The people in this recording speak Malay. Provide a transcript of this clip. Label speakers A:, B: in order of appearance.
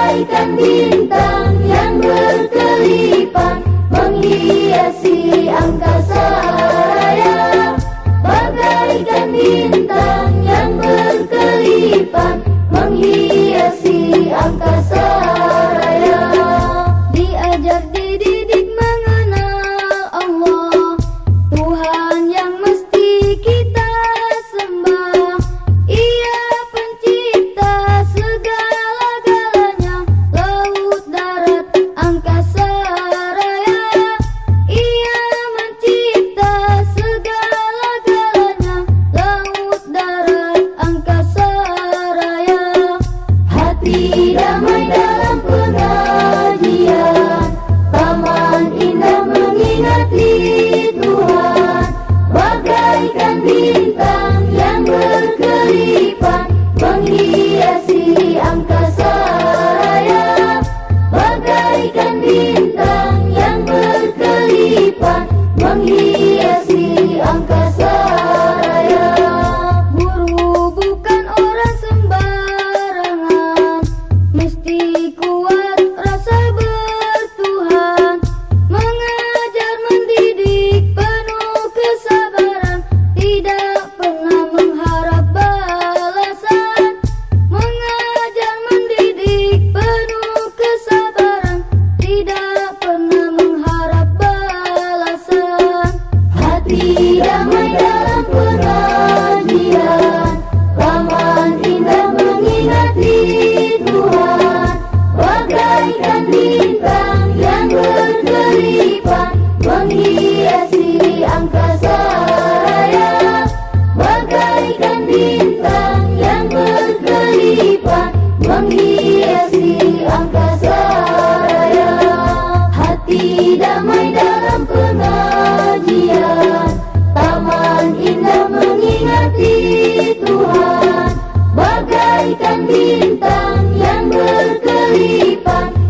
A: bagaikan bintang yang berkelipan menghiasi angkasa raya, bagaikan bintang yang berkelipan menghiasi angkasa raya. Diajar dididik mengenal Allah, Tuhan yang mesti kita sembah. Ia pencipta segala-galanya, laut, darat, angkasa raya. Ia mencipta segala-galanya, laut, darat, angkasa raya. Hati damai dalam pengajian, taman indah mengingati Tuhan, bagaikan bintang yang berkelipan menghiasi angkasa raya, bagaikan bintang yang berkelipan menghiasi angkasa raya. Guru bukan orang sembarangan, mesti kuat rasa bertuhan, mengajar mendidik penuh kesabaran, tidak pernah mengharap balasan. Mengajar mendidik penuh kesabaran, tidak pernah mengharap balasan. Hati damai dalam pengajian, taman indah mengingati Tuhan, bagaikan bintang yang berkelipan menghiasi angkasa raya, bagaikan bintang yang berkelipan menghiasi angkasa raya. Hati damai dalam pengajian, taman indah mengingati Tuhan, bagaikan bintang yang berkelipan